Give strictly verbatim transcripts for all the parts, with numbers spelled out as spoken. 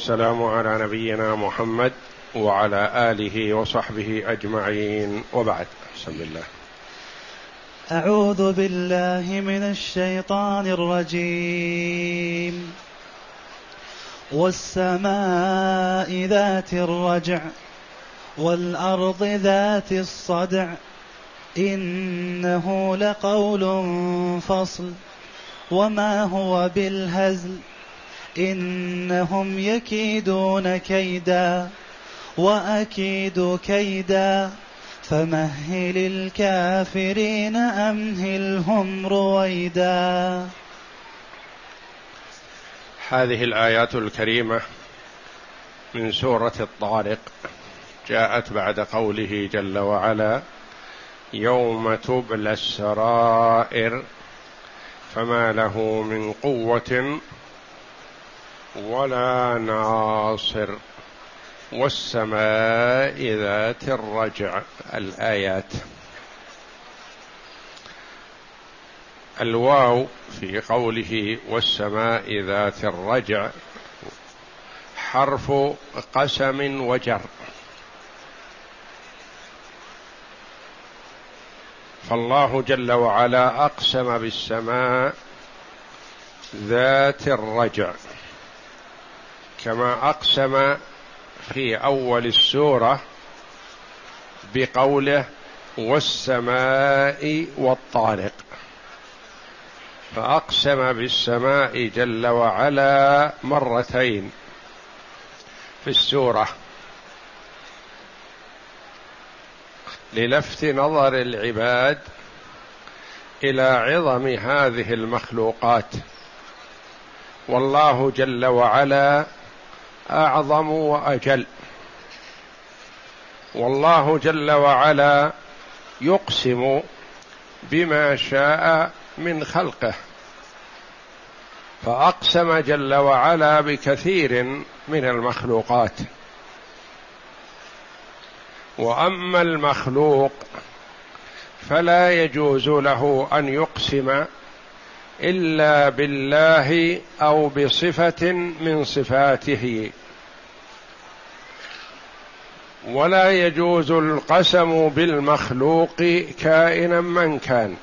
السلام على نبينا محمد وعلى آله وصحبه أجمعين، وبعد. بسم الله. أعوذ بالله من الشيطان الرجيم. والسماء ذات الرجع والأرض ذات الصدع إنه لقول فصل وما هو بالهزل إنهم يكيدون كيدا وأكيد كيدا فمهل الكافرين أمهلهم رويدا. هذه الآيات الكريمة من سورة الطارق جاءت بعد قوله جل وعلا: يوم تبلى السرائر فما له من قوة ولا ناصر والسماء ذات الرجع. الآيات. الواو في قوله والسماء ذات الرجع حرف قسم وجر، فالله جل وعلا أقسم بالسماء ذات الرجع كما أقسم في أول السورة بقوله والسماء والطارق، فأقسم بالسماء جل وعلا مرتين في السورة للفت نظر العباد إلى عظم هذه المخلوقات، والله جل وعلا أعظم وأجل، والله جل وعلا يقسم بما شاء من خلقه، فأقسم جل وعلا بكثير من المخلوقات. وأما المخلوق فلا يجوز له أن يقسم إلا بالله أو بصفة من صفاته، ولا يجوز القسم بالمخلوق كائنا من كان.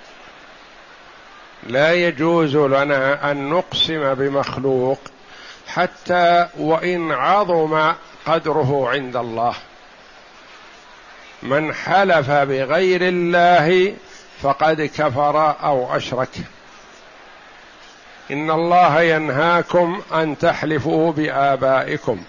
لا يجوز لنا أن نقسم بمخلوق حتى وإن عظم قدره عند الله. من حلف بغير الله فقد كفر أو أشرك. إن الله ينهاكم أن تحلفوا بآبائكم،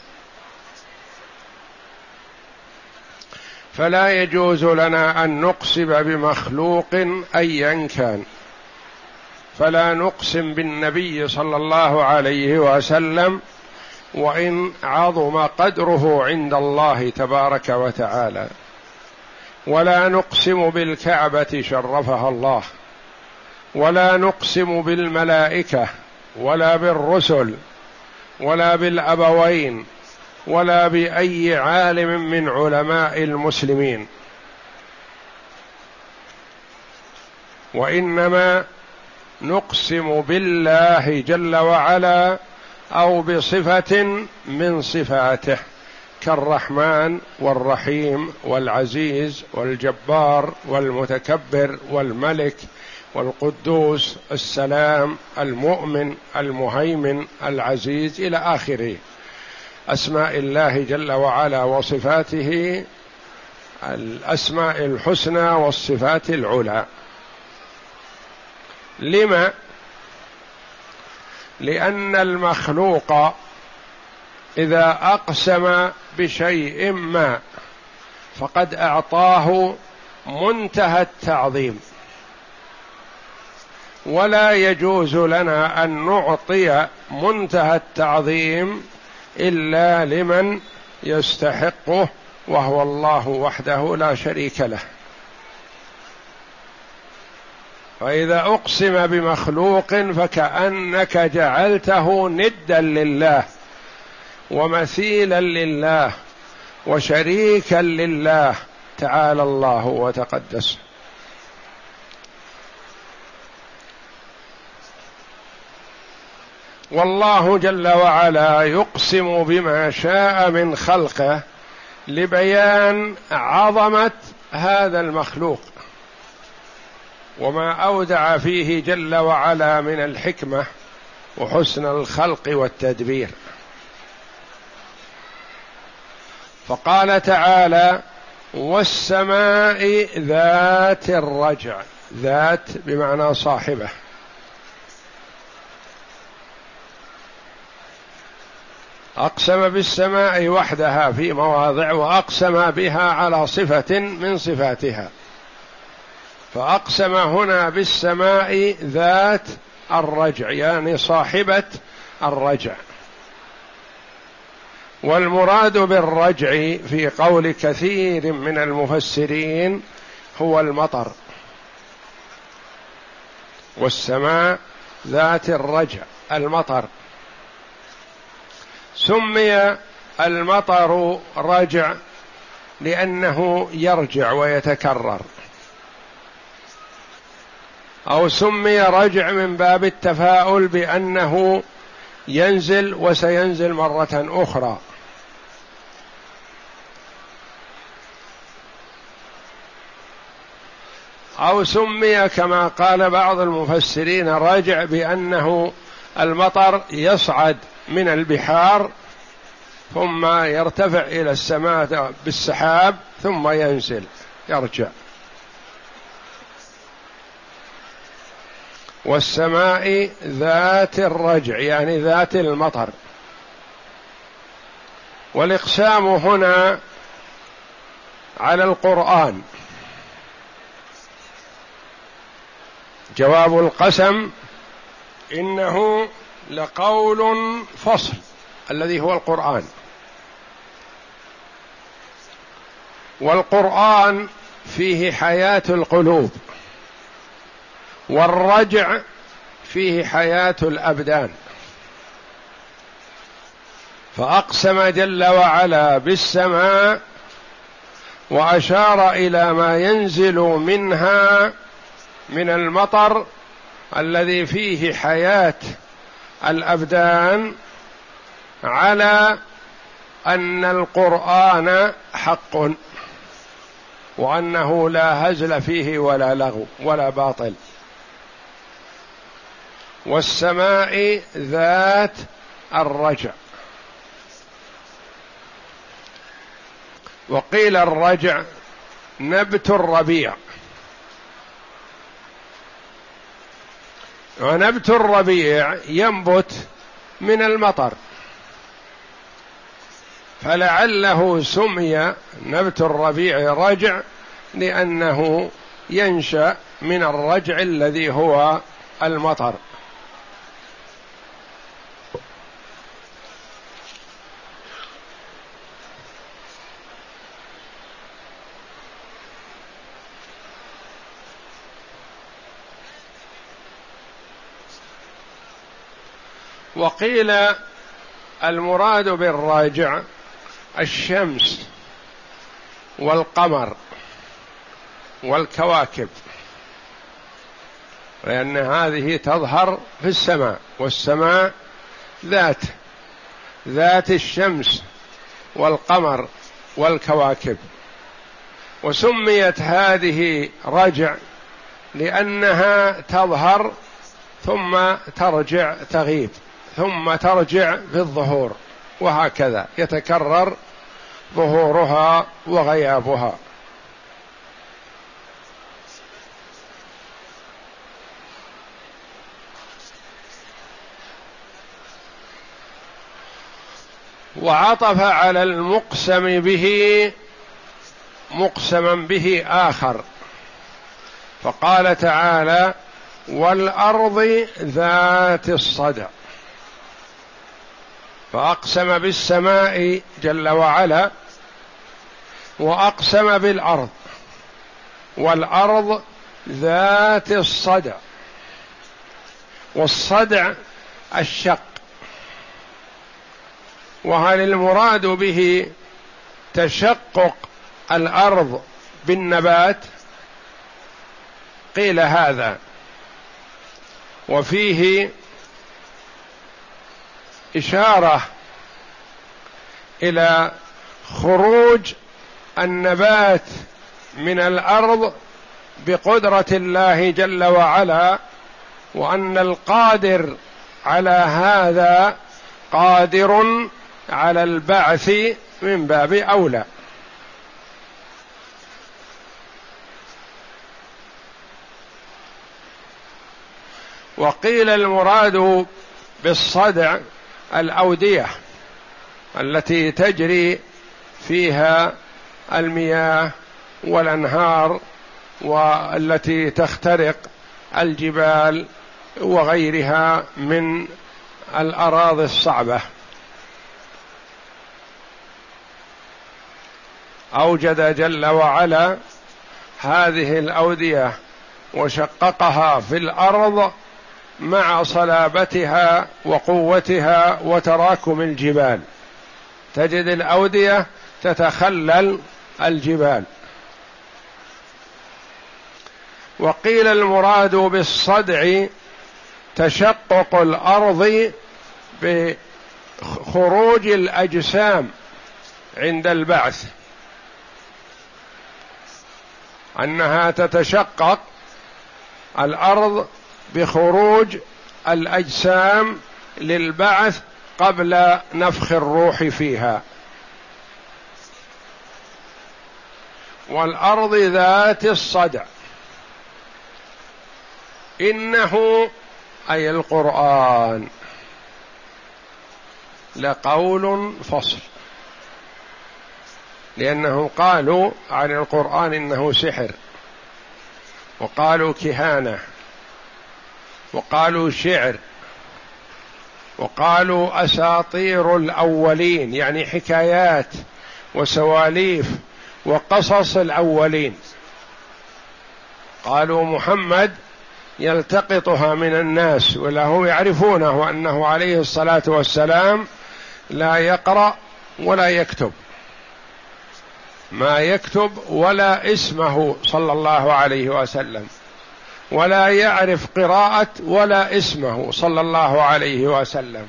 فلا يجوز لنا أن نقسم بمخلوق أيا كان. فلا نقسم بالنبي صلى الله عليه وسلم وإن عظم قدره عند الله تبارك وتعالى، ولا نقسم بالكعبة شرفها الله، ولا نقسم بالملائكة ولا بالرسل ولا بالأبوين ولا بأي عالم من علماء المسلمين، وإنما نقسم بالله جل وعلا أو بصفة من صفاته كالرحمن والرحيم والعزيز والجبار والمتكبر والملك والقدوس السلام المؤمن المهيمن العزيز إلى آخره أسماء الله جل وعلا وصفاته، الأسماء الحسنى والصفات العلى. لما؟ لأن المخلوق إذا أقسم بشيء ما فقد أعطاه منتهى التعظيم، ولا يجوز لنا أن نعطي منتهى التعظيم إلا لمن يستحقه، وهو الله وحده لا شريك له. فإذا أقسم بمخلوق فكأنك جعلته ندا لله ومثيلا لله وشريكا لله تعالى الله وتقدس. والله جل وعلا يقسم بما شاء من خلقه لبيان عظمة هذا المخلوق وما أودع فيه جل وعلا من الحكمة وحسن الخلق والتدبير. فقال تعالى: والسماء ذات الرجع. ذات بمعنى صاحبه، أقسم بالسماء وحدها في مواضع، وأقسم بها على صفة من صفاتها، فأقسم هنا بالسماء ذات الرجع يعني صاحبة الرجع. والمراد بالرجع في قول كثير من المفسرين هو المطر. والسماء ذات الرجع المطر. سمي المطر رجع لأنه يرجع ويتكرر، أو سمي رجع من باب التفاؤل بأنه ينزل وسينزل مرة أخرى. أو سمي كما قال بعض المفسرين رجع بأنه المطر يصعد من البحار ثم يرتفع إلى السماء بالسحاب ثم ينزل يرجع. والسماء ذات الرجع يعني ذات المطر. والإقسام هنا على القرآن. جواب القسم: إنه لقول فصل الذي هو القرآن. والقرآن فيه حياة القلوب، والرجع فيه حياة الأبدان. فأقسم جل وعلا بالسماء وأشار إلى ما ينزل منها من المطر الذي فيه حياة الأبدان، على أن القرآن حق وأنه لا هزل فيه ولا لغو ولا باطل. والسماء ذات الرجع. وقيل الرجع نبت الربيع. ونبت الربيع ينبت من المطر، فلعله سمي نبت الربيع رجع لأنه ينشأ من الرجع الذي هو المطر. وقيل المراد بالراجع الشمس والقمر والكواكب، لأن هذه تظهر في السماء، والسماء ذات ذات الشمس والقمر والكواكب. وسميت هذه رجع لأنها تظهر ثم ترجع تغيب ثم ترجع في الظهور، وهكذا يتكرر ظهورها وغيابها. وعطف على المقسم به مقسما به آخر، فقال تعالى: والأرض ذات الصدع. فأقسم بالسماء جل وعلا، وأقسم بالأرض، والأرض ذات الصدع. والصدع الشق. وهل المراد به تشقق الأرض بالنبات؟ قيل هذا، وفيه إشارة إلى خروج النبات من الأرض بقدرة الله جل وعلا، وأن القادر على هذا قادر على البعث من باب أولى. وقيل المراد بالصدع الأودية التي تجري فيها المياه والأنهار، والتي تخترق الجبال وغيرها من الأراضي الصعبة. أوجد جل وعلا هذه الأودية وشققها في الأرض مع صلابتها وقوتها وتراكم الجبال، تجد الأودية تتخلل الجبال. وقيل المراد بالصدع تشقق الأرض بخروج الأجسام عند البعث، أنها تتشقق الأرض بخروج الأجسام للبعث قبل نفخ الروح فيها. والأرض ذات الصدع، إنه أي القرآن لقول فصل، لأنهم قالوا عن القرآن إنه سحر، وقالوا كهانة، وقالوا شعر، وقالوا أساطير الأولين، يعني حكايات وسواليف وقصص الأولين. قالوا محمد يلتقطها من الناس، وله يعرفونه أنه عليه الصلاة والسلام لا يقرأ ولا يكتب، ما يكتب ولا اسمه صلى الله عليه وسلم، ولا يعرف قراءة ولا اسمه صلى الله عليه وسلم.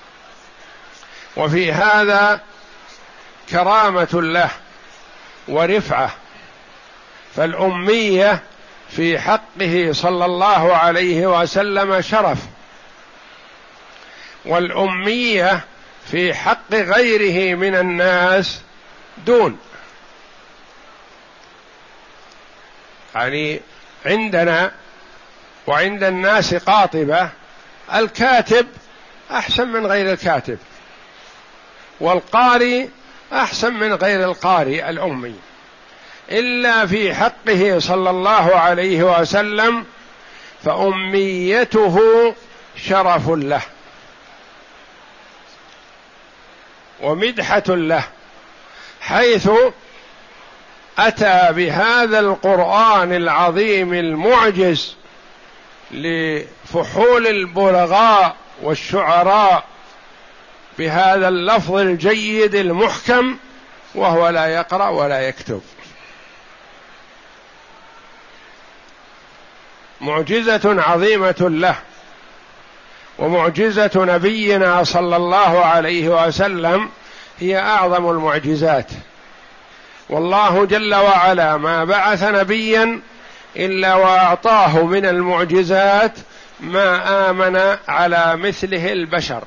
وفي هذا كرامة له ورفعة، فالأمية في حقه صلى الله عليه وسلم شرف، والأمية في حق غيره من الناس دون. يعني عندنا وعند الناس قاطبة، الكاتب أحسن من غير الكاتب، والقارئ أحسن من غير القارئ الأمي، إلا في حقه صلى الله عليه وسلم فأميته شرف له ومدحة له، حيث أتى بهذا القرآن العظيم المعجز لفحول البلغاء والشعراء بهذا اللفظ الجيد المحكم، وهو لا يقرأ ولا يكتب. معجزة عظيمة له، ومعجزة نبينا صلى الله عليه وسلم هي أعظم المعجزات. والله جل وعلا ما بعث نبيا إلا وأعطاه من المعجزات ما آمن على مثله البشر.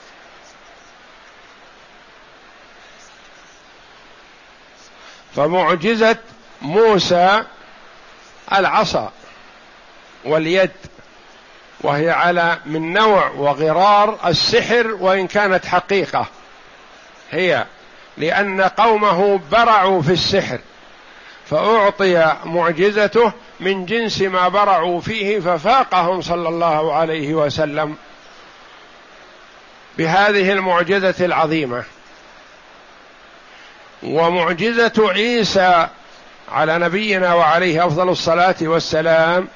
فمعجزة موسى العصا واليد، وهي على من نوع وغرار السحر، وإن كانت حقيقة هي، لأن قومه برعوا في السحر فأعطي معجزته من جنس ما برعوا فيه، ففاقهم صلى الله عليه وسلم بهذه المعجزة العظيمة. ومعجزة عيسى على نبينا وعليه أفضل الصلاة والسلام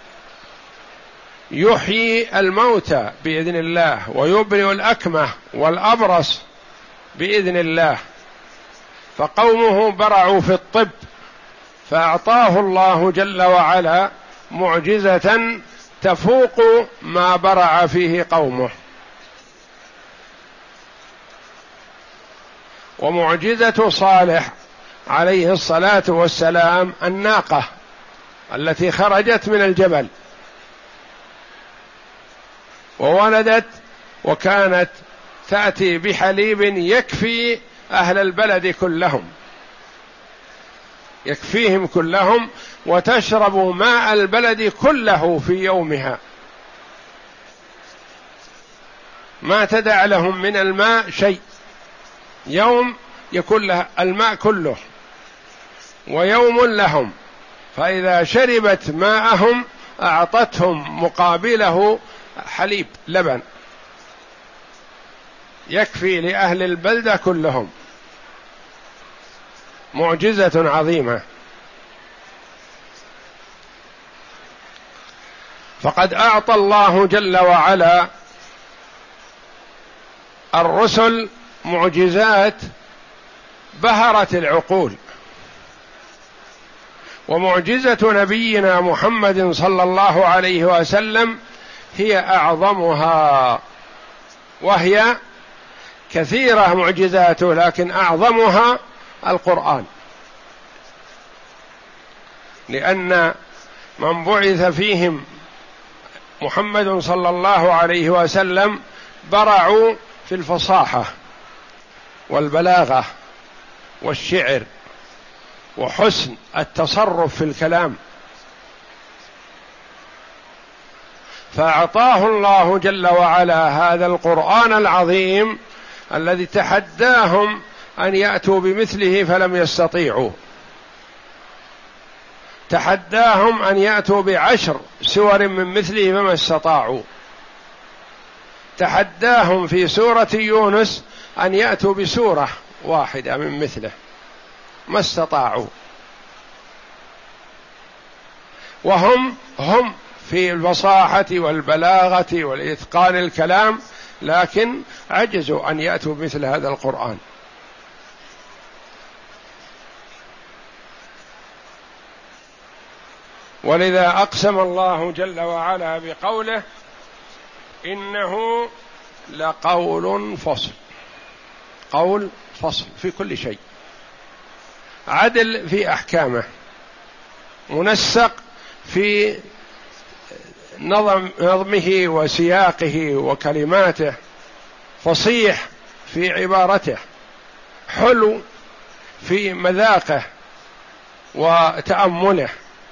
يحيي الموتى بإذن الله، ويبرئ الأكمه والأبرص بإذن الله. فقومه برعوا في الطب، فأعطاه الله جل وعلا معجزة تفوق ما برع فيه قومه. ومعجزة صالح عليه الصلاة والسلام الناقة التي خرجت من الجبل وولدت، وكانت تأتي بحليب يكفي أهل البلد كلهم، يكفيهم كلهم، وتشرب ماء البلد كله في يومها، ما تدع لهم من الماء شيء، يوم يكون لها الماء كله ويوم لهم، فإذا شربت ماءهم أعطتهم مقابله حليب لبن يكفي لأهل البلدة كلهم. معجزة عظيمة. فقد أعطى الله جل وعلا الرسل معجزات بهرت العقول، ومعجزة نبينا محمد صلى الله عليه وسلم هي أعظمها، وهي كثيرة معجزاته لكن أعظمها القرآن، لأن من بعث فيهم محمد صلى الله عليه وسلم برعوا في الفصاحة والبلاغة والشعر وحسن التصرف في الكلام، فأعطاه الله جل وعلا هذا القرآن العظيم الذي تحداهم أن يأتوا بمثله فلم يستطيعوا، تحداهم أن يأتوا بعشر سور من مثله فما استطاعوا، تحداهم في سورة يونس أن يأتوا بسورة واحدة من مثله ما استطاعوا، وهم هم في الفصاحة والبلاغة والإتقان الكلام، لكن عجزوا أن يأتوا مثل هذا القرآن. ولذا أقسم الله جل وعلا بقوله إنه لقول فصل، قول فصل في كل شيء، عدل في أحكامه، منسق في نظم نظمه وسياقه وكلماته، فصيح في عبارته، حلو في مذاقه وتأمله،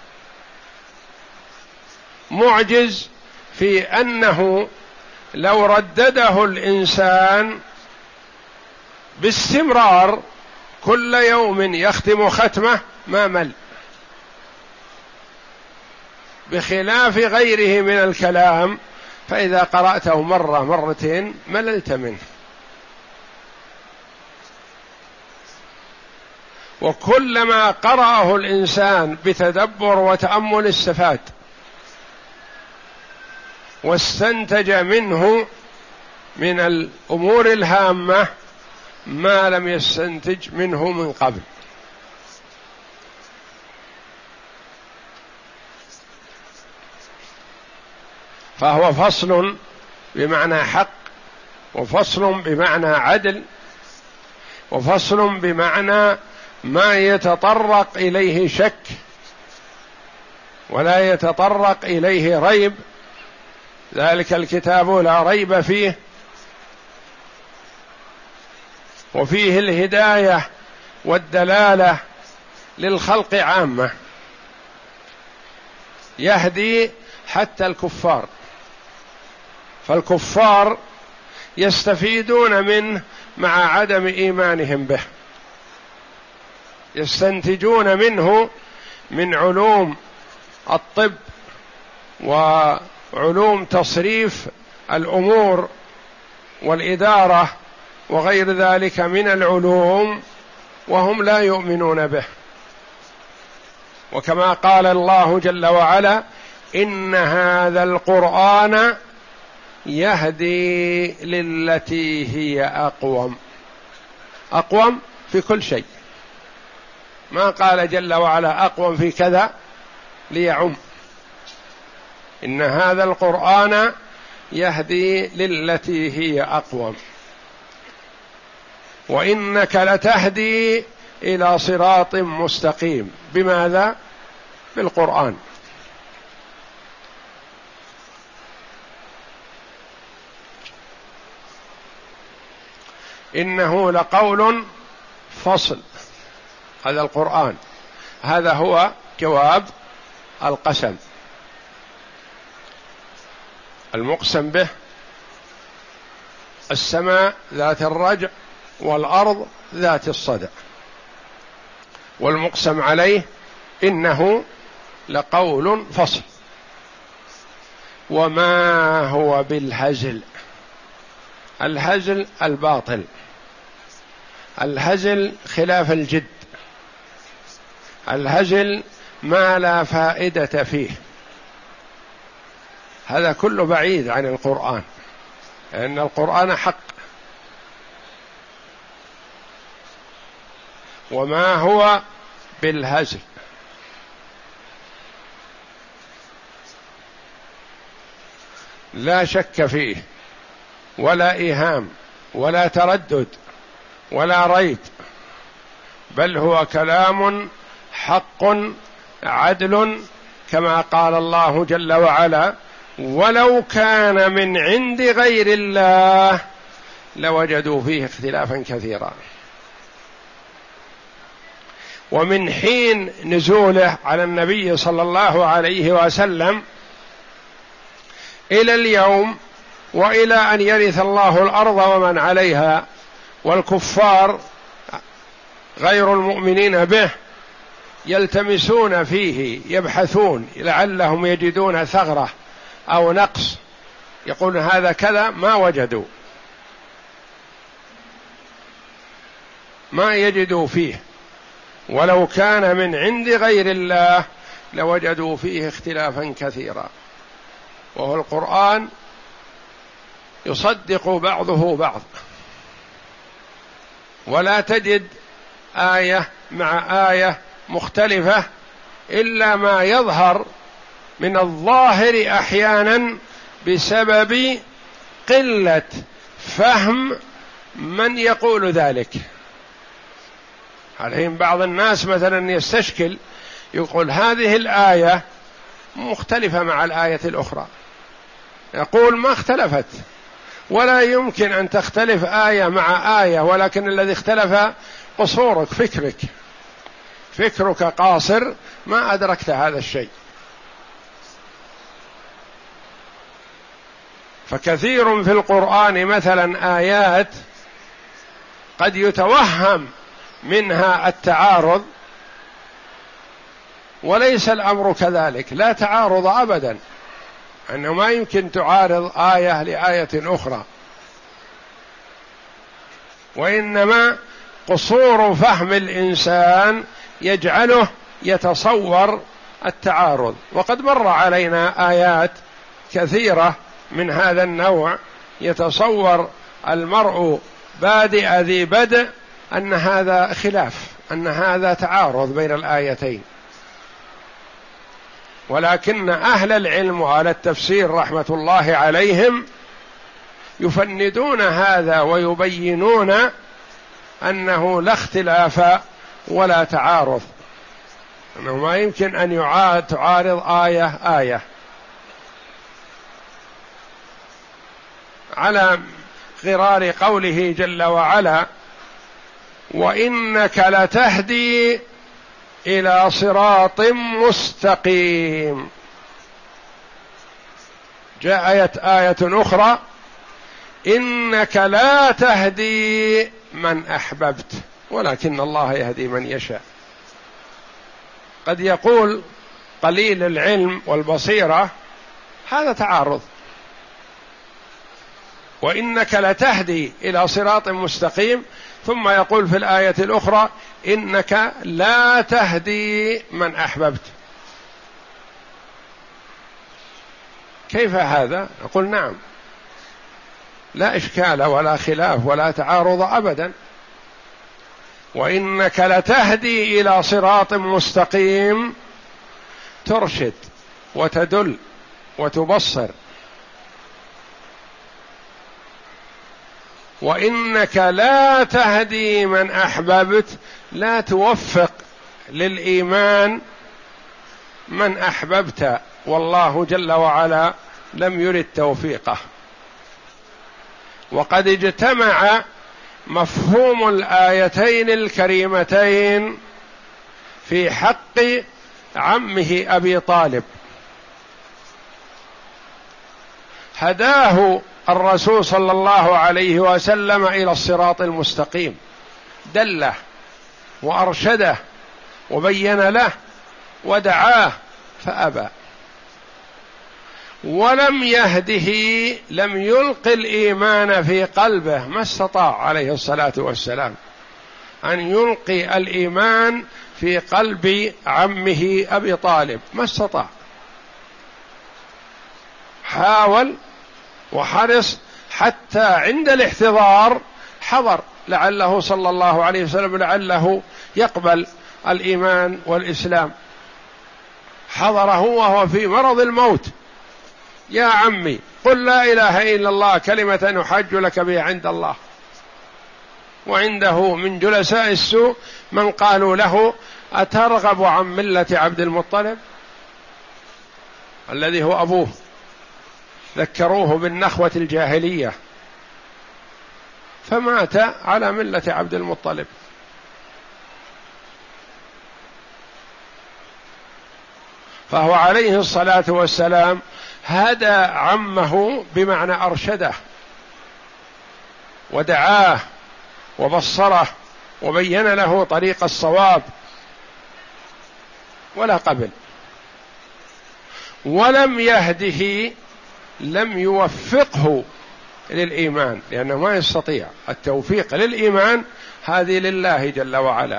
معجز في أنه لو ردده الإنسان باستمرار كل يوم يختم ختمة ما مل، بخلاف غيره من الكلام فإذا قرأته مرة مرتين مللت منه، وكلما قرأه الإنسان بتدبر وتأمل استفاد واستنتج منه من الأمور الهامة ما لم يستنتج منه من قبل. فهو فصل بمعنى حق، وفصل بمعنى عدل، وفصل بمعنى ما يتطرق إليه شك ولا يتطرق إليه ريب، ذلك الكتاب لا ريب فيه، وفيه الهداية والدلالة للخلق عامة، يهدي حتى الكفار، فالكفار يستفيدون منه مع عدم إيمانهم به، يستنتجون منه من علوم الطب وعلوم تصريف الأمور والإدارة وغير ذلك من العلوم وهم لا يؤمنون به. وكما قال الله جل وعلا إن هذا القرآن يهدي للتي هي أقوم، أقوم في كل شيء، ما قال جل وعلا أقوم في كذا ليعم، إن هذا القرآن يهدي للتي هي أقوم. وإنك لتهدي إلى صراط مستقيم. بماذا؟ بالقرآن. إنه لقول فصل، هذا القرآن، هذا هو جواب القسم. المقسم به السماء ذات الرجع والأرض ذات الصدع، والمقسم عليه إنه لقول فصل وما هو بالهزل. الهزل الباطل، الهزل خلاف الجد، الهزل ما لا فائدة فيه، هذا كله بعيد عن القرآن، لأن القرآن حق. وما هو بالهزل، لا شك فيه ولا إيهام ولا تردد ولا ريب، بل هو كلام حق عدل، كما قال الله جل وعلا: ولو كان من عند غير الله لوجدوا فيه اختلافا كثيرا. ومن حين نزوله على النبي صلى الله عليه وسلم إلى اليوم، وإلى أن يرث الله الأرض ومن عليها، والكفار غير المؤمنين به يلتمسون فيه، يبحثون لعلهم يجدون ثغرة أو نقص، يقول هذا كذا، ما وجدوا، ما يجدوا فيه. ولو كان من عند غير الله لوجدوا فيه اختلافا كثيرا. وهو القرآن يصدق بعضه بعض، ولا تجد آية مع آية مختلفة إلا ما يظهر من الظاهر أحيانا بسبب قلة فهم من يقول ذلك. عليهم بعض الناس مثلا يستشكل، يقول هذه الآية مختلفة مع الآية الأخرى، يقول ما اختلفت، ولا يمكن أن تختلف آية مع آية، ولكن الذي اختلف قصورك، فكرك فكرك قاصر، ما أدركت هذا الشيء. فكثير في القرآن مثلا آيات قد يتوهم منها التعارض، وليس الأمر كذلك، لا تعارض أبدا، أنه ما يمكن تعارض آية لآية أخرى، وإنما قصور فهم الإنسان يجعله يتصور التعارض. وقد مر علينا آيات كثيرة من هذا النوع يتصور المرء بادئ ذي بدء أن هذا خلاف، أن هذا تعارض بين الآيتين. ولكن أهل العلم على التفسير رحمة الله عليهم يفندون هذا ويبينون أنه لا اختلاف ولا تعارض، أنه ما يمكن أن يعاد تعارض آية آية. على غرار قوله جل وعلا: وإنك لتهدي إلى صراط مستقيم. جاءت آية أخرى: إنك لا تهدي من أحببت ولكن الله يهدي من يشاء. قد يقول قليل العلم والبصيرة هذا تعارض، وإنك لتهدي إلى صراط مستقيم، ثم يقول في الآية الأخرى: إنك لا تهدي من أحببت. كيف هذا؟ نقول نعم، لا إشكال ولا خلاف ولا تعارض أبدا. وإنك لتهدي إلى صراط مستقيم، ترشد وتدل وتبصر. وإنك لا تهدي من أحببت، لا توفق للإيمان من أحببت، والله جل وعلا لم يرد توفيقه. وقد اجتمع مفهوم الآيتين الكريمتين في حق عمه أبي طالب. هداه الرسول صلى الله عليه وسلم إلى الصراط المستقيم، دله وأرشده وبين له ودعاه فأبى، ولم يهده، لم يلق الإيمان في قلبه، ما استطاع عليه الصلاة والسلام أن يلقي الإيمان في قلب عمه أبي طالب، ما استطاع. حاول وحرص حتى عند الاحتضار حضر، لعله صلى الله عليه وسلم لعله يقبل الإيمان والإسلام، حضره وهو في مرض الموت: يا عمي قل لا إله إلا الله كلمة أحاج لك بها عند الله. وعنده من جلساء السوء من قالوا له: أترغب عن ملة عبد المطلب الذي هو أبوه؟ ذكروه بالنخوة الجاهلية، فمات على ملة عبد المطلب. فهو عليه الصلاة والسلام هدى عمه بمعنى أرشده ودعاه وبصره وبين له طريق الصواب، ولا قبل. ولم يهده، لم يوفقه للإيمان، لأنه ما يستطيع. التوفيق للإيمان هذه لله جل وعلا.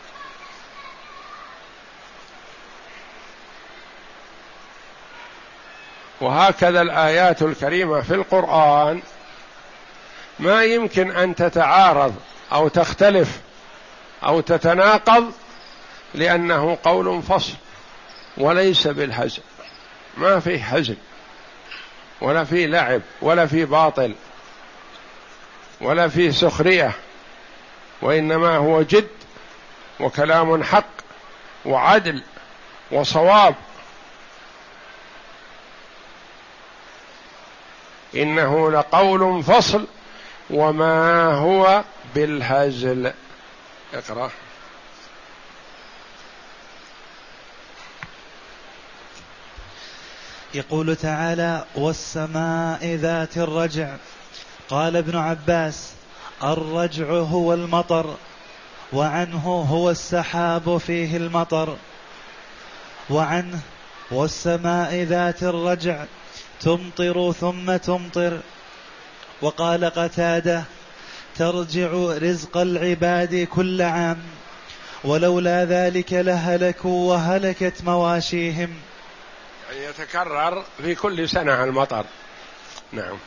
وهكذا الآيات الكريمة في القرآن ما يمكن أن تتعارض أو تختلف أو تتناقض، لأنه قول فصل وليس بالهزل، ما فيه هزل ولا فيه لعب ولا فيه باطل ولا فيه سخرية، وإنما هو جد وكلام حق وعدل وصواب. إنه لقول فصل وما هو بالهزل. اقرأ. يقول تعالى: والسماء ذات الرجع. قال ابن عباس: الرجع هو المطر، وعنه هو السحاب فيه المطر، وعنه والسماء ذات الرجع تمطر ثم تمطر. وقال قتادة: ترجع رزق العباد كل عام، ولولا ذلك لهلكوا وهلكت مواشيهم. يعني يتكرر في كل سنة المطر. نعم.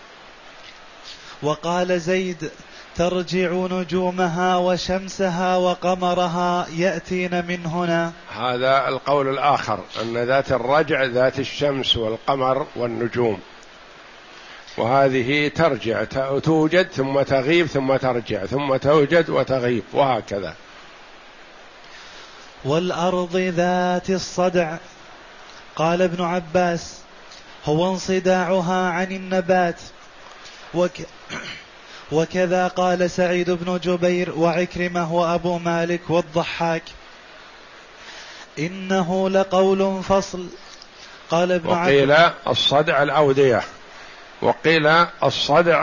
وقال زيد: ترجع نجومها وشمسها وقمرها يأتين من هنا. هذا القول الآخر، أن ذات الرجع ذات الشمس والقمر والنجوم، وهذه ترجع، توجد ثم تغيب ثم ترجع ثم توجد وتغيب، وهكذا. والأرض ذات الصدع. قال ابن عباس: هو انصداعها عن النبات. وك وكذا قال سعيد بن جبير وعكرمة وأبو مالك والضحاك. إنه لقول فصل. قال ابن وقيل الصدع الأودية، وقيل الصدع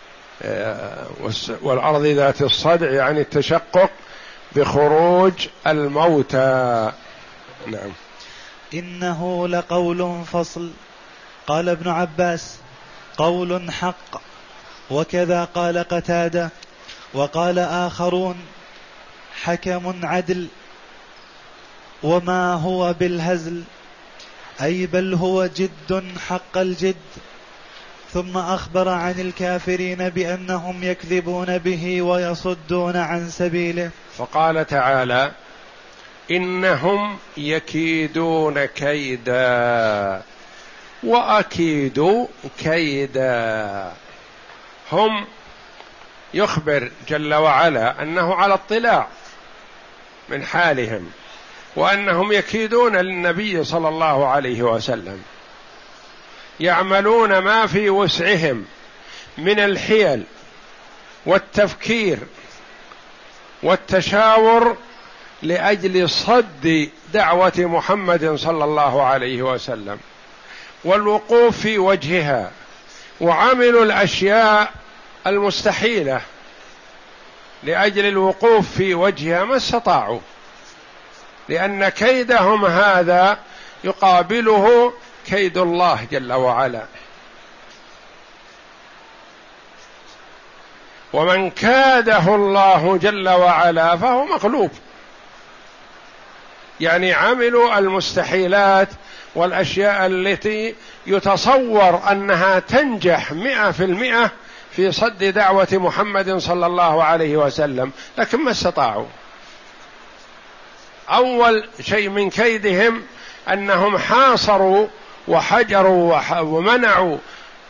والأرض ذات الصدع يعني التشقق بخروج الموتى. نعم. إنه لقول فصل. قال ابن عباس: قول حق. وكذا قال قتادة. وقال آخرون: حكم عدل، وما هو بالهزل، أي بل هو جد حق الجد. ثم أخبر عن الكافرين بأنهم يكذبون به ويصدون عن سبيله. فقال تعالى: إنهم يكيدون كيدا وأكيد كيدا. هم يخبر جل وعلا أنه على اطلاع من حالهم، وأنهم يكيدون للنبي صلى الله عليه وسلم، يعملون ما في وسعهم من الحيل والتفكير والتشاور لأجل صد دعوة محمد صلى الله عليه وسلم والوقوف في وجهها، وعملوا الأشياء المستحيلة لأجل الوقوف في وجهها ما استطاعوا، لأن كيدهم هذا يقابله كيد الله جل وعلا. ومن كاده الله جل وعلا فهو مغلوب، يعني عملوا المستحيلات والأشياء التي يتصور أنها تنجح مئة في المئة في صد دعوة محمد صلى الله عليه وسلم، لكن ما استطاعوا. أول شيء من كيدهم أنهم حاصروا وحجروا ومنعوا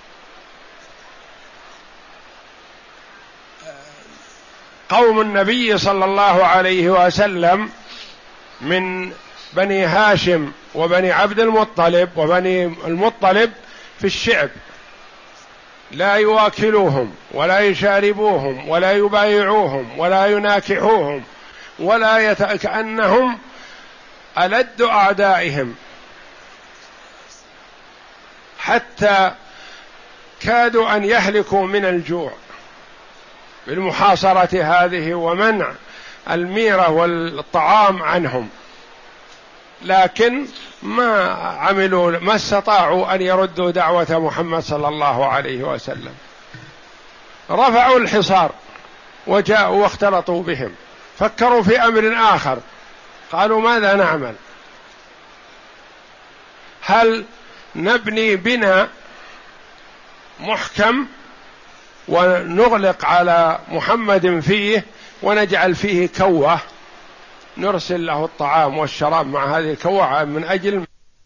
قوم النبي صلى الله عليه وسلم من بني هاشم وبني عبد المطلب وبني المطلب في الشعب، لا يواكلوهم ولا يشاربوهم ولا يبايعوهم ولا يناكحوهم ولا يت... كأنهم ألد أعدائهم، حتى كادوا أن يهلكوا من الجوع بالمحاصرة هذه ومنع الميرة والطعام عنهم، لكن ما عملوا ما استطاعوا أن يردوا دعوة محمد صلى الله عليه وسلم. رفعوا الحصار وجاءوا واختلطوا بهم، فكروا في أمر آخر، قالوا ماذا نعمل؟ هل نبني بنا محكم ونغلق على محمد فيه ونجعل فيه كوة نرسل له الطعام والشراب مع هذه الكوة من أجل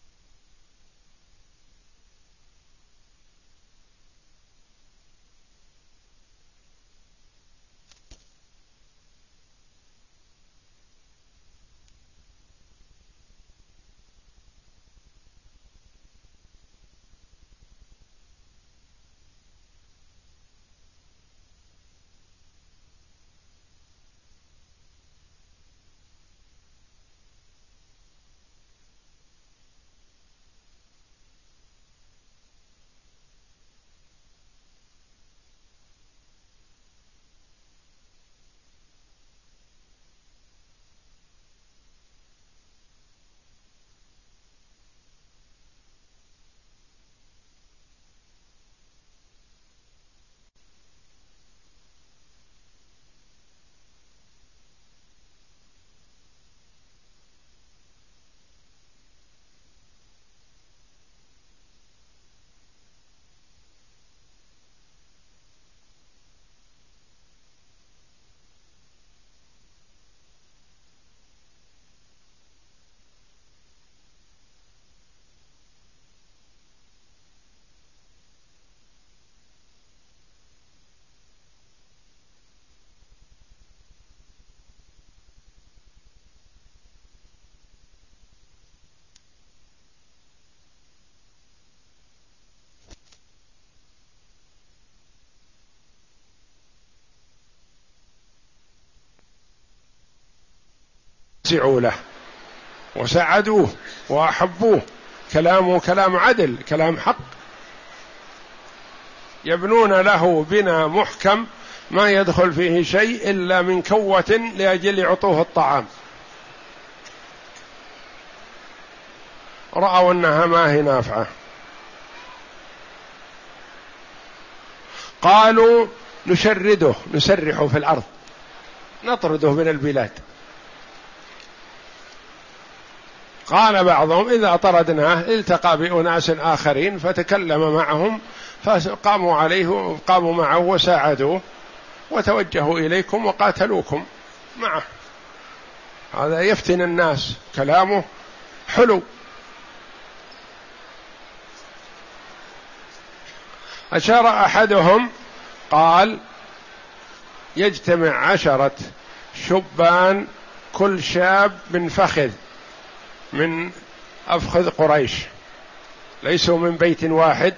له وساعدوه وأحبوه، كلامه كلام عدل، كلام حق، يبنون له بنا محكم ما يدخل فيه شيء إلا من كوة لأجل يعطوه الطعام. رأوا أنها ما هي نافعة، قالوا نشرده نسرحه في الأرض، نطرده من البلاد. قال بعضهم إذا طردناه التقى بأناس آخرين فتكلم معهم فقاموا عليه قاموا معه وساعدوه وتوجهوا إليكم وقاتلوكم معه. هذا يفتن الناس، كلامه حلو. أشار أحدهم قال يجتمع عشرة شبان كل شاب من فخذ من أفخذ قريش، ليسوا من بيت واحد،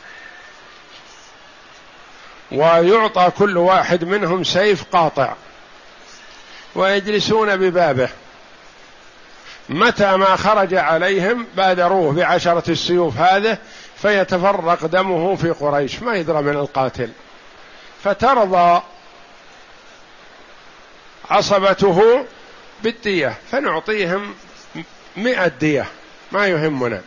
ويعطى كل واحد منهم سيف قاطع، ويجلسون ببابه، متى ما خرج عليهم بادروه بعشرة السيوف هذه فيتفرق دمه في قريش، ما يدرى من القاتل، فترضى عصبته بالدية فنعطيهم مئة دية ما يهمنا،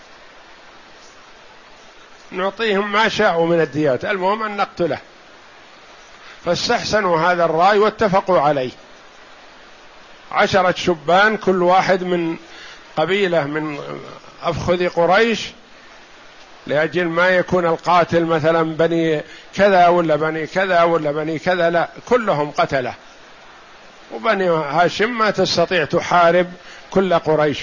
نعطيهم ما شاءوا من الديات، المهم أن نقتله. فاستحسنوا هذا الرأي واتفقوا عليه، عشرة شبان كل واحد من قبيلة من أفخذ قريش، لأجل ما يكون القاتل مثلا بني كذا ولا بني كذا ولا بني كذا، لا كلهم قتله، وبني هاشم ما تستطيع تحارب كل قريش.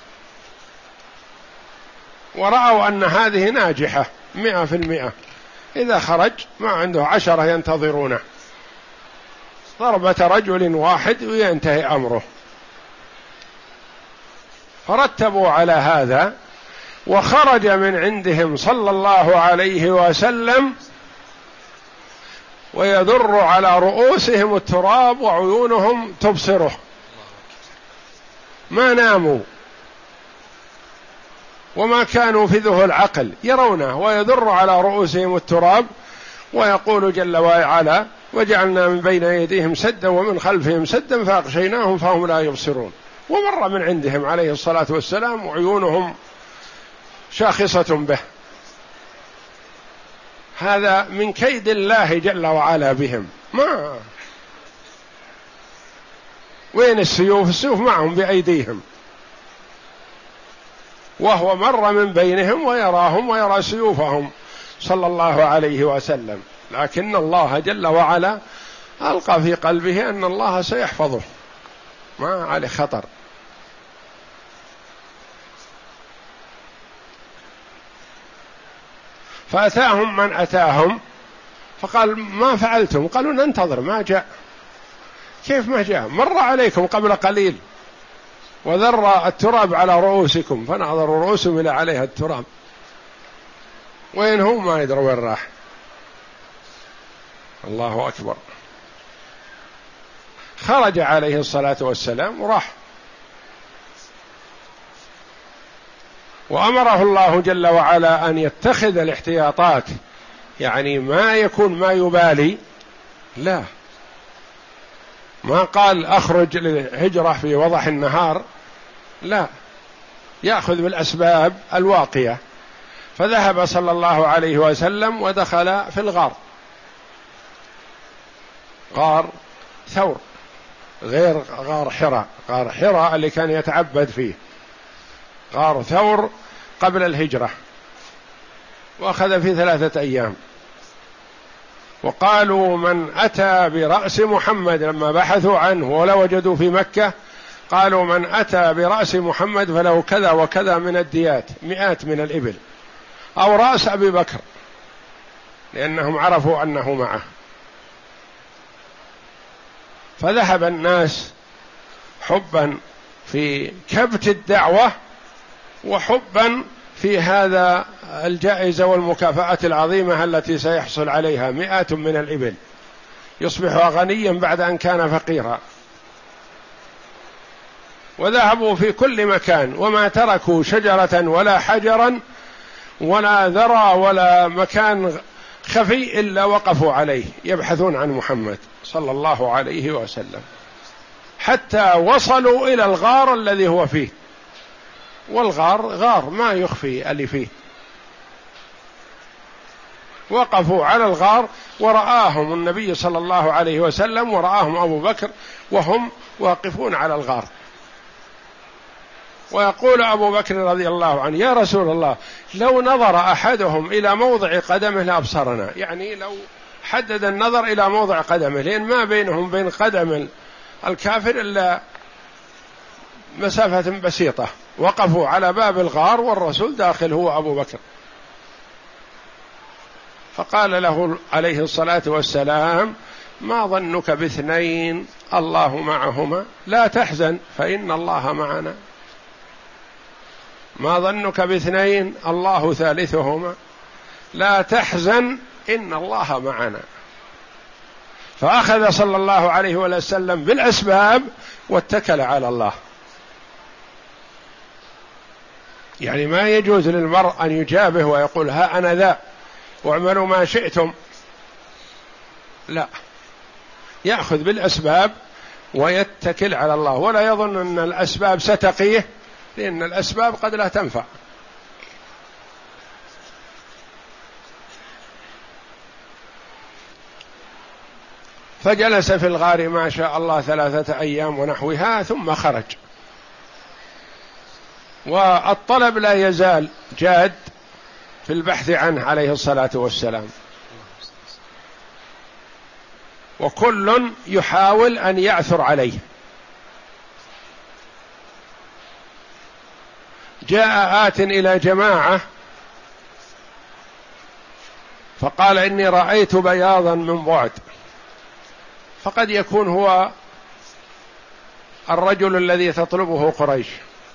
ورأوا أن هذه ناجحة مئة في المئة، إذا خرج ما عنده عشرة ينتظرونه، ضربة رجل واحد وينتهي أمره. فرتبوا على هذا، وخرج من عندهم صلى الله عليه وسلم ويدر على رؤوسهم التراب وعيونهم تبصره، ما ناموا وما كانوا في ذهول العقل، يرونه ويدر على رؤوسهم التراب، ويقول جل وعلا: وجعلنا من بين أيديهم سدا ومن خلفهم سدا فأغشيناهم فهم لا يبصرون. ومر من عندهم عليه الصلاة والسلام وعيونهم شاخصة به. هذا من كيد الله جل وعلا بهم. ما وين السيوف؟ السيوف معهم بأيديهم، وهو مر من بينهم ويراهم ويرى سيوفهم صلى الله عليه وسلم، لكن الله جل وعلا ألقى في قلبه أن الله سيحفظه، ما عليه خطر. فأتاهم من أتاهم فقال: ما فعلتم؟ قالوا: ننتظر، ما جاء. كيف ما جاء؟ مر عليكم قبل قليل وذر التراب على رؤوسكم، فنظروا رؤوسهم إلى عليها التراب، وين هم؟ ما يدروا وين راح. الله أكبر. خرج عليه الصلاة والسلام وراح، وأمره الله جل وعلا أن يتخذ الاحتياطات، يعني ما يكون ما يبالي، لا، ما قال أخرج للهجرة في وضح النهار، لا، يأخذ بالأسباب الواقية. فذهب صلى الله عليه وسلم ودخل في الغار، غار ثور غير غار حراء، غار حراء اللي كان يتعبد فيه، غار ثور قبل الهجرة، وأخذ في ثلاثة أيام. وقالوا: من أتى برأس محمد، لما بحثوا عنه ولا وجدوا في مكة، قالوا: من أتى برأس محمد فله كذا وكذا من الديات، مئات من الإبل، أو رأس أبي بكر، لأنهم عرفوا أنه معه. فذهب الناس حبا في كبت الدعوة وحبا في هذا الجائزة والمكافأة العظيمة التي سيحصل عليها، مئات من الإبل، يصبح غنيا بعد أن كان فقيرا. وذهبوا في كل مكان، وما تركوا شجرة ولا حجرا ولا ذرى ولا مكان خفي إلا وقفوا عليه يبحثون عن محمد صلى الله عليه وسلم، حتى وصلوا إلى الغار الذي هو فيه، والغار غار ما يخفي اللي فيه. وقفوا على الغار ورآهم النبي صلى الله عليه وسلم ورآهم أبو بكر وهم واقفون على الغار. ويقول أبو بكر رضي الله عنه: يا رسول الله، لو نظر أحدهم إلى موضع قدمه لأبصرنا، يعني لو حدد النظر إلى موضع قدمه، لأن ما بينهم بين قدم الكافر إلا مسافة بسيطة. وقفوا على باب الغار والرسول داخل هو أبو بكر. فقال له عليه الصلاة والسلام: ما ظنك باثنين الله معهما لا تحزن فإن الله معنا. ما ظنك باثنين الله ثالثهما لا تحزن إن الله معنا. فأخذ صلى الله عليه وسلم بالأسباب واتكل على الله. يعني ما يجوز للمرء أن يجابه ويقول ها أنا ذا واعملوا ما شئتم، لا، يأخذ بالأسباب ويتكل على الله، ولا يظن أن الأسباب ستقيه، لأن الأسباب قد لا تنفع. فجلس في الغار ما شاء الله ثلاثة أيام ونحوها ثم خرج. والطلب لا يزال جاد في البحث عنه عليه الصلاة والسلام، وكل يحاول أن يعثر عليه. جاء آت إلى جماعة فقال إني رأيت بياضا من بعد، فقد يكون هو الرجل الذي تطلبه قريش.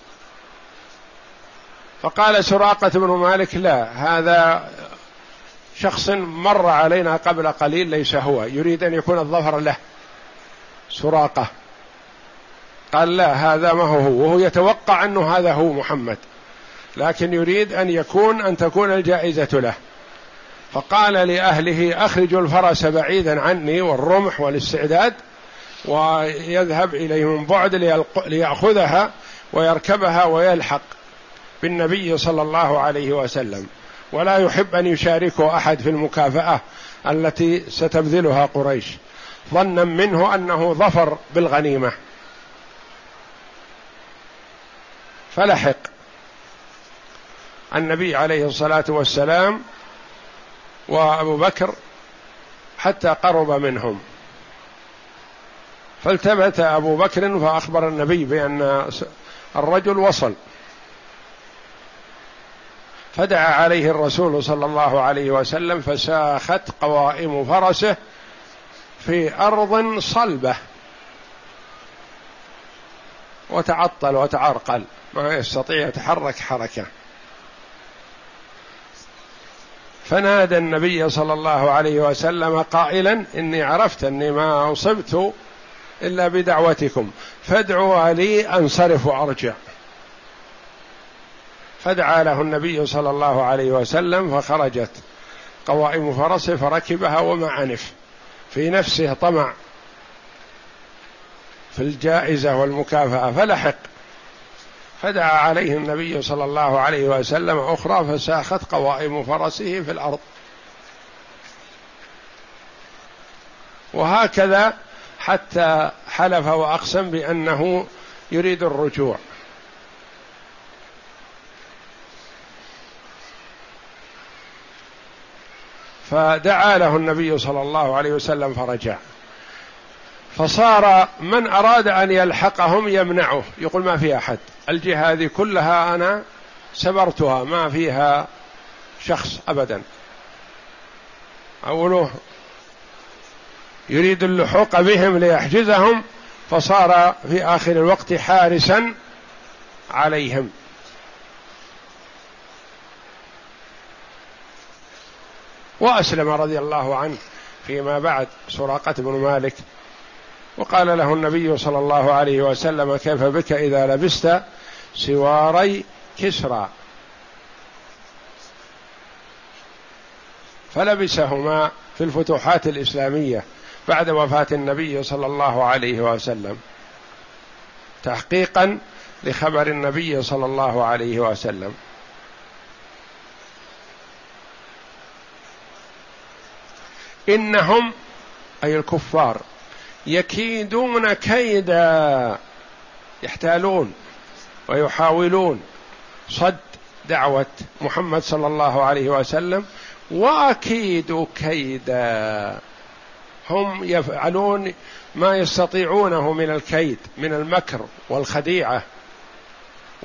فقال سراقة بن مالك لا، هذا شخص مر علينا قبل قليل ليس هو، يريد أن يكون الظفر له سراقة. قال لا، هذا ما هو هو، وهو يتوقع أنه هذا هو محمد، لكن يريد أن يكون أن تكون الجائزة له. فقال لأهله أخرجوا الفرس بعيدا عني والرمح والاستعداد، ويذهب إليه من بعد ليأخذها ويركبها ويلحق بالنبي صلى الله عليه وسلم، ولا يحب أن يشاركه أحد في المكافأة التي ستبذلها قريش، ظنا منه أنه ظفر بالغنيمة. فلحق النبي عليه الصلاة والسلام وأبو بكر حتى قرب منهم، فالتفت أبو بكر فأخبر النبي بأن الرجل وصل، فدعا عليه الرسول صلى الله عليه وسلم فساخت قوائم فرسه في أرض صلبة وتعطل وتعرقل، ما يستطيع يتحرك حركة. فنادى النبي صلى الله عليه وسلم قائلا إني عرفت أني ما أصبت إلا بدعوتكم، فادعوا لي أنصرف وأرجع. فدعا له النبي صلى الله عليه وسلم فخرجت قوائم فرسه فركبها وما عنف، في نفسه طمع في الجائزة والمكافأة فلحق. فدعا عليه النبي صلى الله عليه وسلم أخرى فساخت قوائم فرسه في الأرض. وهكذا حتى حلف وأقسم بأنه يريد الرجوع. فدعا له النبي صلى الله عليه وسلم فرجع. فصار من أراد أن يلحقهم يمنعه، يقول ما في أحد، الجهة هذه كلها أنا سبرتها ما فيها شخص أبدا. أوله يريد اللحوق بهم ليحجزهم، فصار في آخر الوقت حارسا عليهم. وأسلم رضي الله عنه فيما بعد سراقة بن مالك، وقال له النبي صلى الله عليه وسلم كيف بك إذا لبست سواري كسرى، فلبسهما في الفتوحات الإسلامية بعد وفاة النبي صلى الله عليه وسلم تحقيقا لخبر النبي صلى الله عليه وسلم. إنهم أي الكفار يكيدون كيدا، يحتالون ويحاولون صد دعوة محمد صلى الله عليه وسلم، وأكيد كيدا، هم يفعلون ما يستطيعونه من الكيد، من المكر والخديعة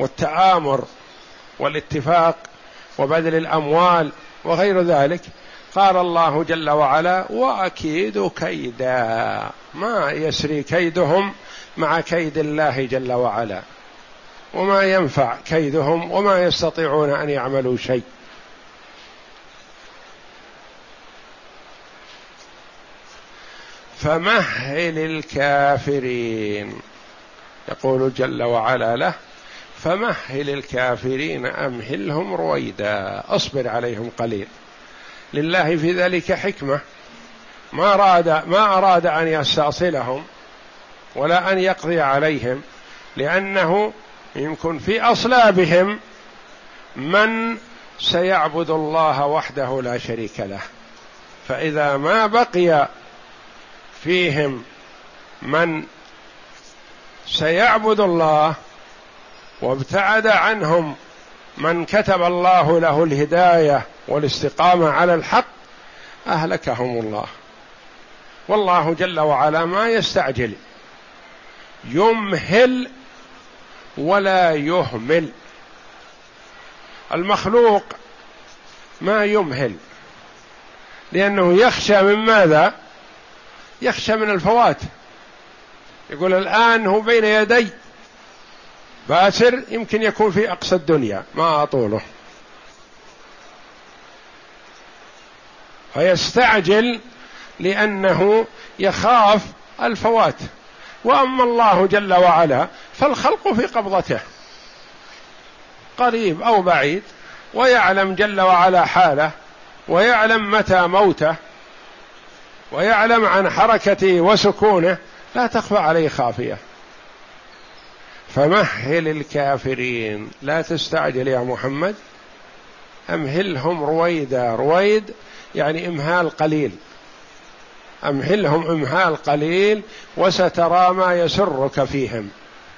والتآمر والاتفاق وبذل الأموال وغير ذلك، قال الله جل وعلا وأكيد كيدا، ما يسري كيدهم مع كيد الله جل وعلا، وما ينفع كيدهم وما يستطيعون أن يعملوا شيء. فمهل الكافرين، يقول جل وعلا له فمهل الكافرين أمهلهم رويدا، أصبر عليهم قليل. لله في ذلك حكمة، ما أراد ما أراد أن يستأصلهم ولا أن يقضي عليهم، لأنه يمكن في أصلابهم من سيعبد الله وحده لا شريك له، فإذا ما بقي فيهم من سيعبد الله وابتعد عنهم من كتب الله له الهداية والاستقامة على الحق أهلكهم الله. والله جل وعلا ما يستعجل، يمهل ولا يهمل. المخلوق ما يمهل لأنه يخشى من ماذا؟ يخشى من الفوات، يقول الآن هو بين يدي باسر، يمكن يكون في أقصى الدنيا ما أطوله، فيستعجل لأنه يخاف الفوات. وأما الله جل وعلا فالخلق في قبضته قريب أو بعيد، ويعلم جل وعلا حاله، ويعلم متى موته، ويعلم عن حركته وسكونه، لا تخفى عليه خافية. فمهل الكافرين، لا تستعجل يا محمد، أمهلهم رويدا. رويد يعني إمهال قليل، أمهلهم إمهال قليل وسترى ما يسرك فيهم.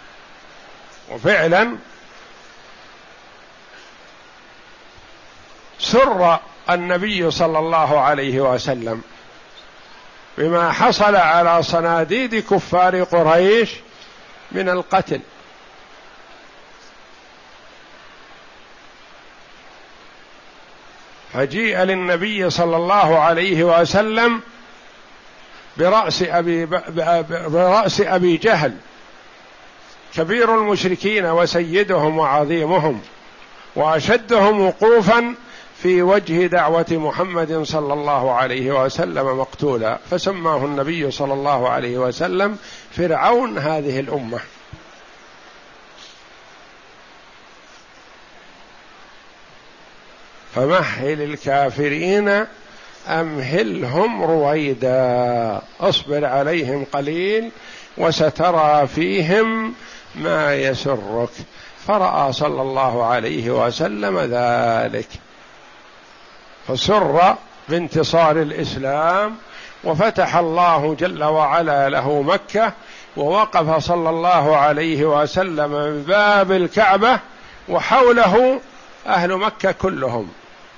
وفعلا سر النبي صلى الله عليه وسلم بما حصل على صناديد كفار قريش من القتل، فجيء للنبي صلى الله عليه وسلم برأس أبي, برأس أبي جهل كبير المشركين وسيدهم وعظيمهم وأشدهم وقوفا في وجه دعوة محمد صلى الله عليه وسلم مقتولا، فسماه النبي صلى الله عليه وسلم فرعون هذه الأمة. فمهل الكافرين أمهلهم رويدا، أصبر عليهم قليل وسترى فيهم ما يسرك. فرأى صلى الله عليه وسلم ذلك، فسر بانتصار الإسلام، وفتح الله جل وعلا له مكة، ووقف صلى الله عليه وسلم بباب الكعبة وحوله أهل مكة كلهم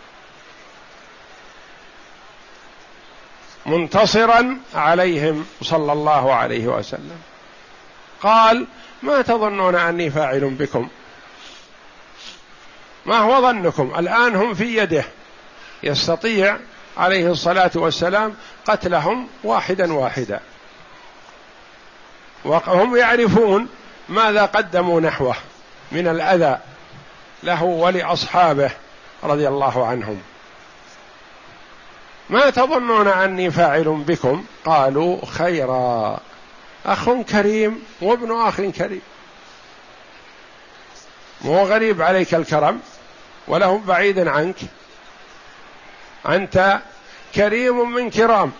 منتصرا عليهم صلى الله عليه وسلم. قال ما تظنون أني فاعل بكم؟ ما هو ظنكم؟ الآن هم في يده، يستطيع عليه الصلاة والسلام قتلهم واحدا واحدا، وهم يعرفون ماذا قدموا نحوه من الأذى له ولأصحابه رضي الله عنهم. ما تظنون أني فاعل بكم؟ قالوا خيرا، أخ كريم وابن أخ كريم، مو غريب عليك الكرم وله بعيد عنك، أنت كريم من كرام.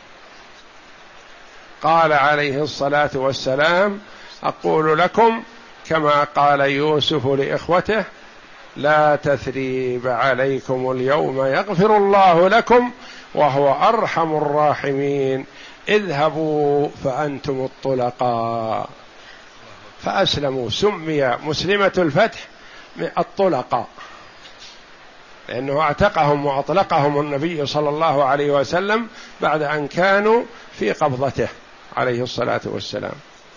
قال عليه الصلاة والسلام أقول لكم كما قال يوسف لإخوته لا تثريب عليكم اليوم يغفر الله لكم وهو أرحم الراحمين، اذهبوا فأنتم الطلقاء. فأسلموا، سمي مسلمة الفتح الطلقاء لأنه اعتقهم وأطلقهم النبي صلى الله عليه وسلم بعد أن كانوا في قبضته عليه الصلاة والسلام.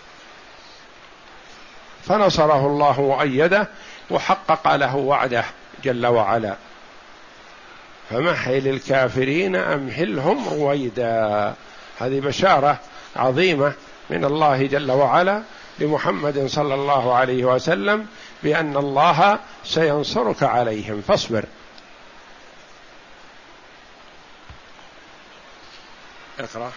فنصره الله وأيده وحقق له وعده جل وعلا. فمهل الكافرين أمهلهم رويدا. هذه بشارة عظيمة من الله جل وعلا لمحمد صلى الله عليه وسلم بأن الله سينصرك عليهم فاصبر. اقرأ.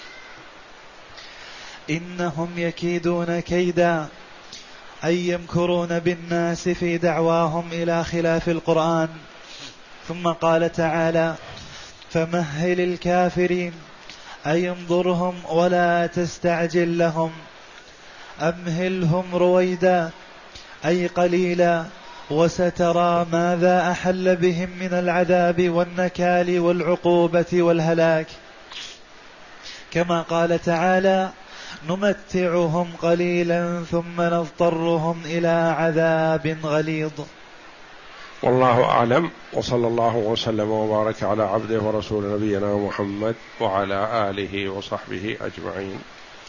إنهم يكيدون كيدا أي يمكرون بالناس في دعواهم إلى خلاف القرآن. ثم قال تعالى فمهل الكافرين أي انظرهم ولا تستعجل لهم أمهلهم رويدا أي قليلا وسترى ماذا أحل بهم من العذاب والنكال والعقوبة والهلاك. كما قال تعالى نمتعهم قليلا ثم نضطرهم إلى عذاب غليظ. والله أعلم، وصلى الله وسلم وبارك على عبده ورسول نبينا محمد وعلى آله وصحبه أجمعين.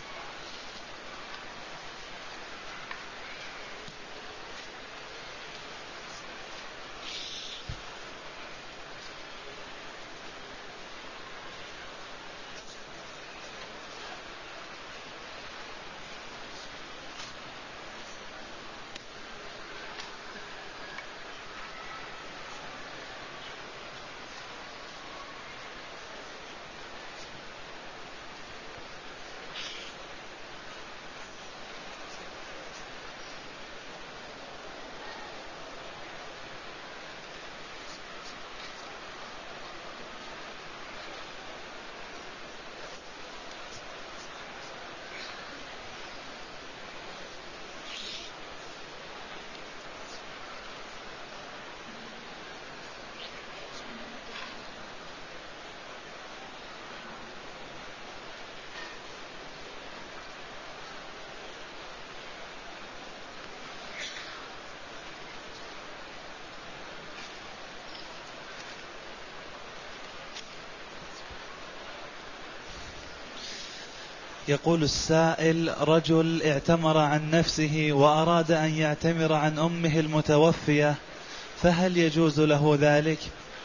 يقول السائل رجل اعتمر عن نفسه وأراد أن يعتمر عن أمه المتوفية فهل يجوز له ذلك؟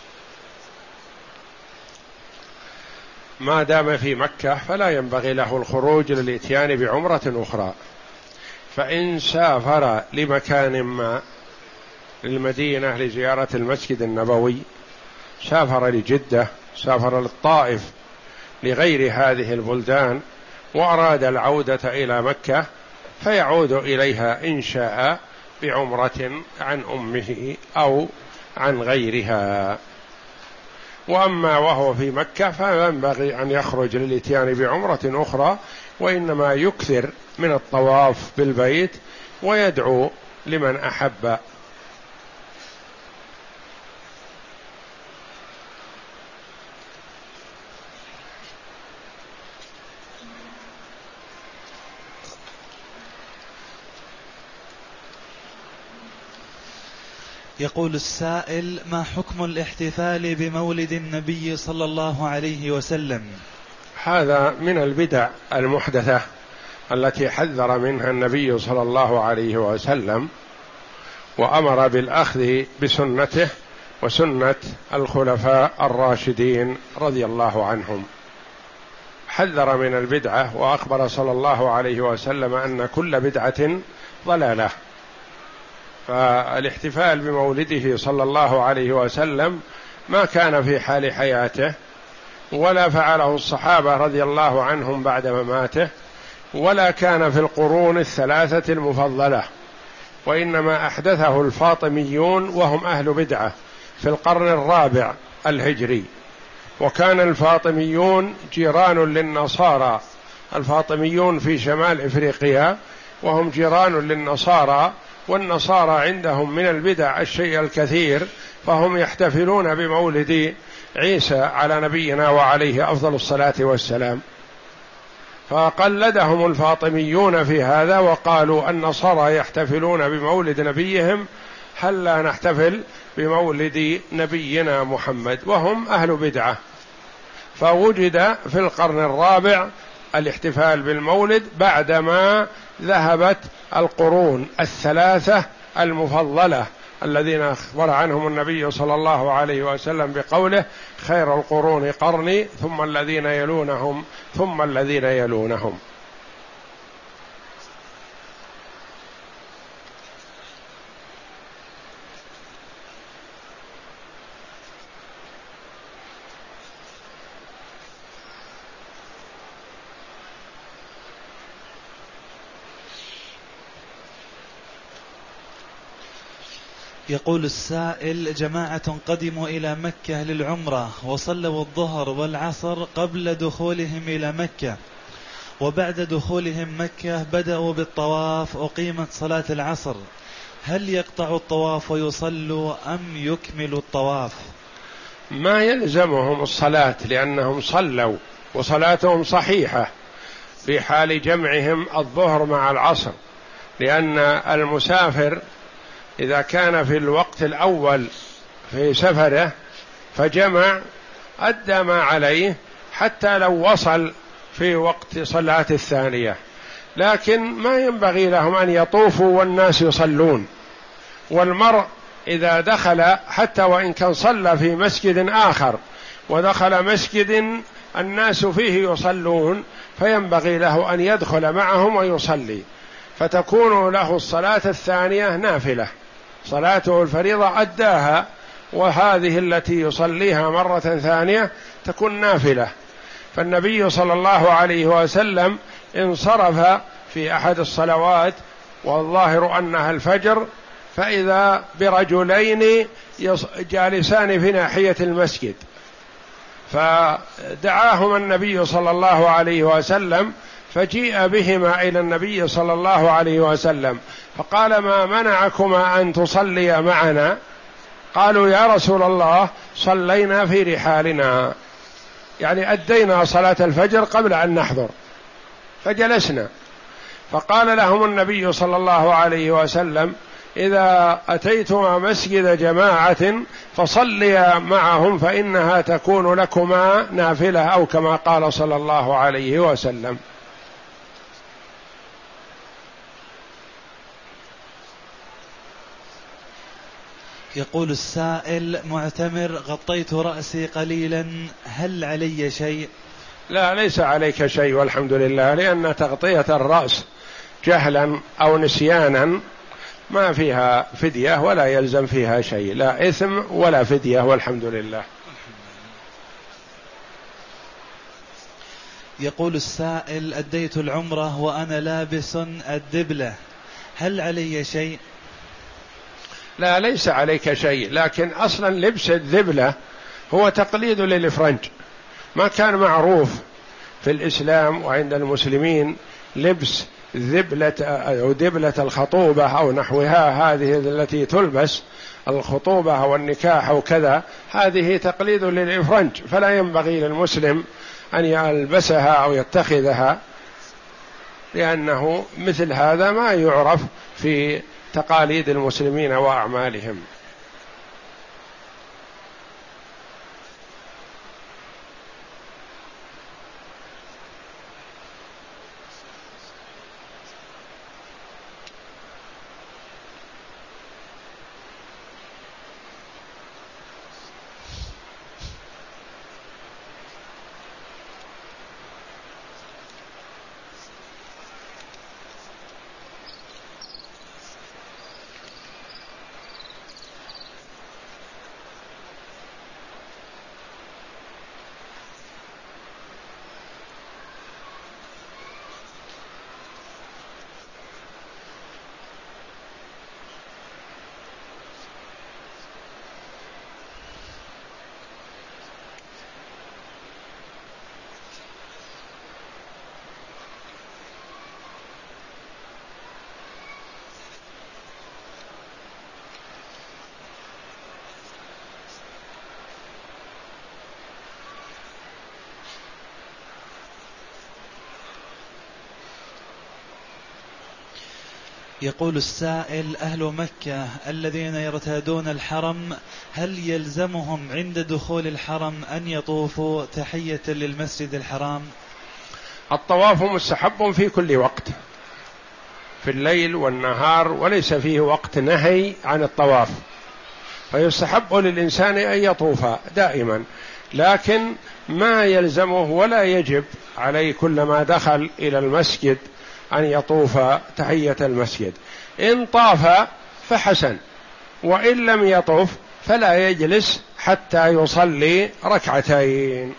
ما دام في مكة فلا ينبغي له الخروج للإتيان بعمرة أخرى. فإن سافر لمكان ما للمدينة لزيارة المسجد النبوي، سافر لجدة، سافر للطائف، لغير هذه البلدان، وأراد العودة إلى مكة فيعود إليها إن شاء بعمرة عن أمه أو عن غيرها. وأما وهو في مكة فينبغي أن يخرج للإتيان بعمرة أخرى، وإنما يكثر من الطواف بالبيت ويدعو لمن أحب. يقول السائل ما حكم الاحتفال بمولد النبي صلى الله عليه وسلم؟ هذا من البدع المحدثة التي حذر منها النبي صلى الله عليه وسلم، وأمر بالأخذ بسنته وسنة الخلفاء الراشدين رضي الله عنهم. حذر من البدعة وأخبر صلى الله عليه وسلم أن كل بدعة ضلالة. فالاحتفال بمولده صلى الله عليه وسلم ما كان في حال حياته، ولا فعله الصحابة رضي الله عنهم بعد مماته، ولا كان في القرون الثلاثة المفضلة، وإنما أحدثه الفاطميون وهم أهل بدعة في القرن الرابع الهجري. وكان الفاطميون جيران للنصارى، الفاطميون في شمال إفريقيا وهم جيران للنصارى، والنصارى عندهم من البدع الشيء الكثير، فهم يحتفلون بمولد عيسى على نبينا وعليه أفضل الصلاة والسلام. فقلدهم الفاطميون في هذا وقالوا النصارى يحتفلون بمولد نبيهم، هل لا نحتفل بمولد نبينا محمد؟ وهم أهل بدعة. فوجد في القرن الرابع الاحتفال بالمولد بعدما ذهبت القرون الثلاثة المفضلة الذين أخبر عنهم النبي صلى الله عليه وسلم بقوله: خير القرون قرني ثم الذين يلونهم ثم الذين يلونهم. يقول السائل: جماعة قدموا إلى مكة للعمرة وصلوا الظهر والعصر قبل دخولهم إلى مكة، وبعد دخولهم مكة بدأوا بالطواف أقيمت صلاة العصر، هل يقطعوا الطواف ويصلوا أم يكملوا الطواف؟ ما يلزمهم الصلاة لأنهم صلوا وصلاتهم صحيحة في حال جمعهم الظهر مع العصر، لأن المسافر إذا كان في الوقت الأول في سفره فجمع أدى ما عليه حتى لو وصل في وقت صلاة الثانية، لكن ما ينبغي لهم أن يطوفوا والناس يصلون. والمرء إذا دخل حتى وإن كان صلى في مسجد آخر ودخل مسجد الناس فيه يصلون فينبغي له أن يدخل معهم ويصلي، فتكون له الصلاة الثانية نافلة، صلاته الفريضة أداها وهذه التي يصليها مرة ثانية تكون نافلة. فالنبي صلى الله عليه وسلم انصرف في أحد الصلوات والظاهر أنها الفجر، فإذا برجلين جالسان في ناحية المسجد، فدعاهما النبي صلى الله عليه وسلم فجيء بهما إلى النبي صلى الله عليه وسلم فقال: ما منعكما أن تصليا معنا؟ قالوا: يا رسول الله صلينا في رحالنا، يعني أدينا صلاة الفجر قبل أن نحضر فجلسنا. فقال لهم النبي صلى الله عليه وسلم: إذا أتيتما مسجد جماعة فصليا معهم فإنها تكون لكما نافلة، أو كما قال صلى الله عليه وسلم. يقول السائل: معتمر غطيت رأسي قليلا، هل علي شيء؟ لا، ليس عليك شيء والحمد لله، لأن تغطية الرأس جهلا أو نسيانا ما فيها فدية ولا يلزم فيها شيء، لا إثم ولا فدية والحمد لله. يقول السائل: أديت العمرة وأنا لابس الدبلة، هل علي شيء؟ لا، ليس عليك شيء، لكن أصلا لبس الذبلة هو تقليد للإفرنج، ما كان معروف في الإسلام وعند المسلمين لبس ذبلة أو دبلة الخطوبة أو نحوها، هذه التي تلبس الخطوبة أو النكاح أو كذا، هذه تقليد للإفرنج، فلا ينبغي للمسلم أن يلبسها أو يتخذها، لأنه مثل هذا ما يعرف في تقاليد المسلمين وأعمالهم. يقول السائل: أهل مكة الذين يرتادون الحرم هل يلزمهم عند دخول الحرم أن يطوفوا تحية للمسجد الحرام؟ الطواف مستحب في كل وقت، في الليل والنهار، وليس فيه وقت نهي عن الطواف. فيستحب للإنسان أن يطوف دائما، لكن ما يلزمه ولا يجب عليه كلما دخل إلى المسجد أن يطوف تحية المسجد. إن طاف فحسن، وإن لم يطف فلا يجلس حتى يصلي ركعتين.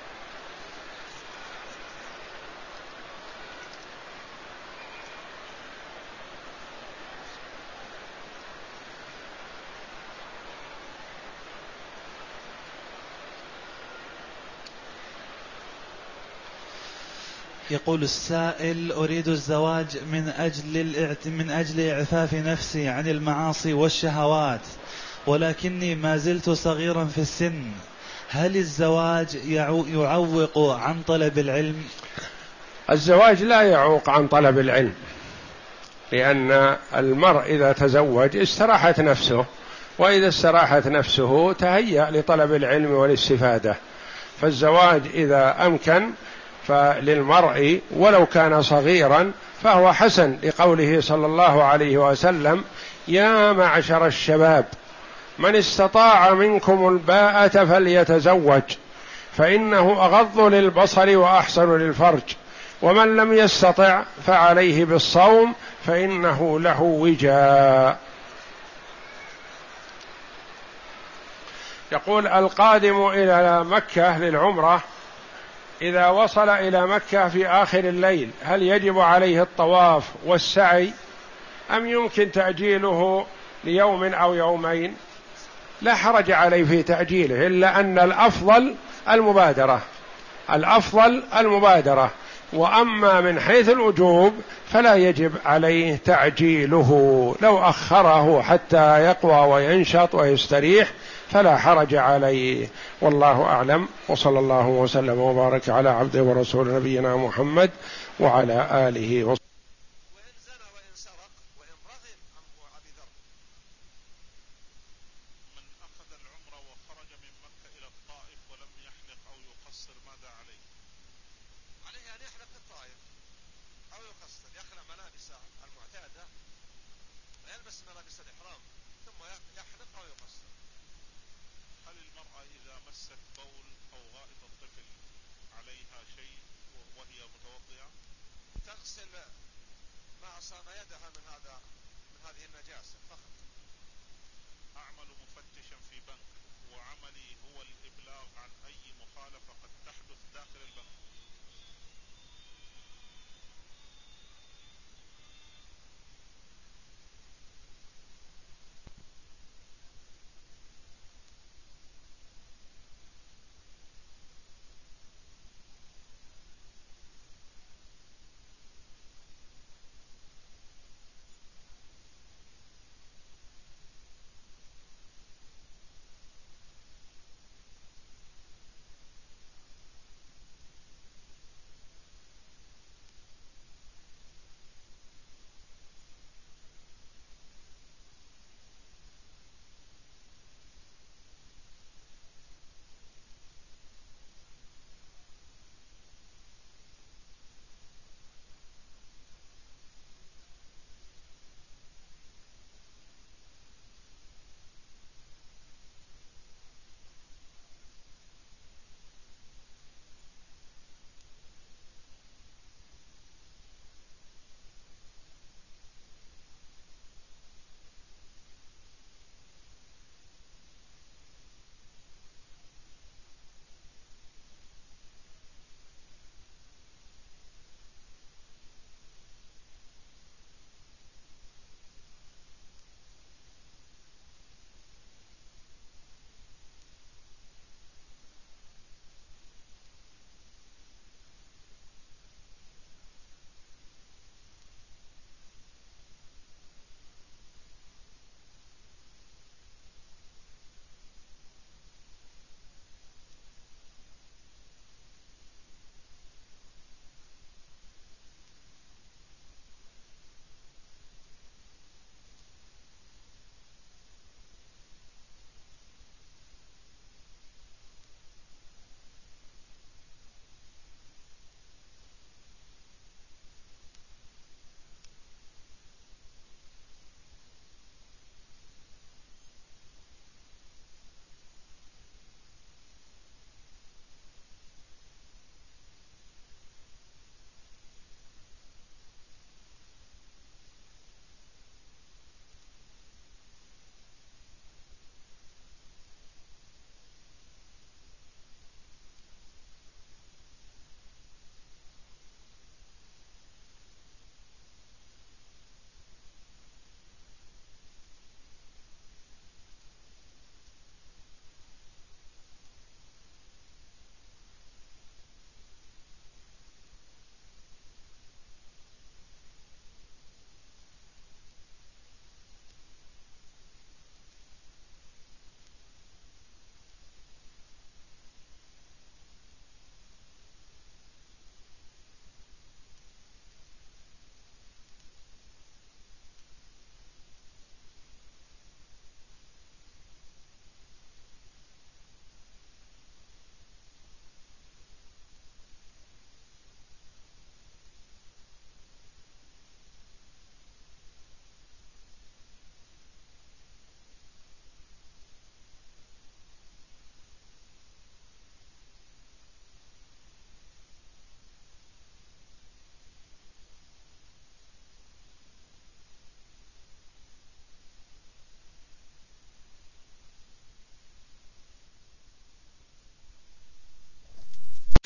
يقول السائل: أريد الزواج من أجل الإعت... من أجل إعفاف نفسي عن المعاصي والشهوات، ولكني ما زلت صغيرا في السن، هل الزواج يعو... يعوق عن طلب العلم؟ الزواج لا يعوق عن طلب العلم، لأن المرء إذا تزوج استراحت نفسه، وإذا استراحت نفسه تهيأ لطلب العلم والاستفادة. فالزواج إذا أمكن فللمرء ولو كان صغيرا فهو حسن، لقوله صلى الله عليه وسلم: يا معشر الشباب من استطاع منكم الباءة فليتزوج فإنه أغض للبصر وأحسن للفرج، ومن لم يستطع فعليه بالصوم فإنه له وجاء. يقول: القادم إلى مكة للعمرة إذا وصل إلى مكة في آخر الليل هل يجب عليه الطواف والسعي أم يمكن تأجيله ليوم أو يومين؟ لا حرج عليه في تأجيله، إلا أن الأفضل المبادرة، الأفضل المبادرة، وأما من حيث الوجوب فلا يجب عليه تعجيله، لو أخره حتى يقوى وينشط ويستريح فلا حرج عليه، والله أعلم. وصلى الله وسلم وبارك على عبده ورسول نبينا محمد وعلى آله وصحبه. وإن زنى وإن سرق وإن رغم أنه أبي ذر من أخذ العمرة وخرج من مكة إلى الطائف ولم يحلق أو يقصر ماذا عليه؟ عليه أن يحلق الطائف أو يقصر، يخلع ملابس المعتادة ويلبس ملابس الإحرام ثم يحلق أو يقصر. هل المرأة إذا مست بول أو غائط الطفل عليها شيء وهي متوضئة؟ تغسل ما أصاب يدها من هذا من هذه النجاسة فقط. أعمل مفتشا في بنك وعملي هو الإبلاغ عن أي مخالفة قد تحدث داخل البنك،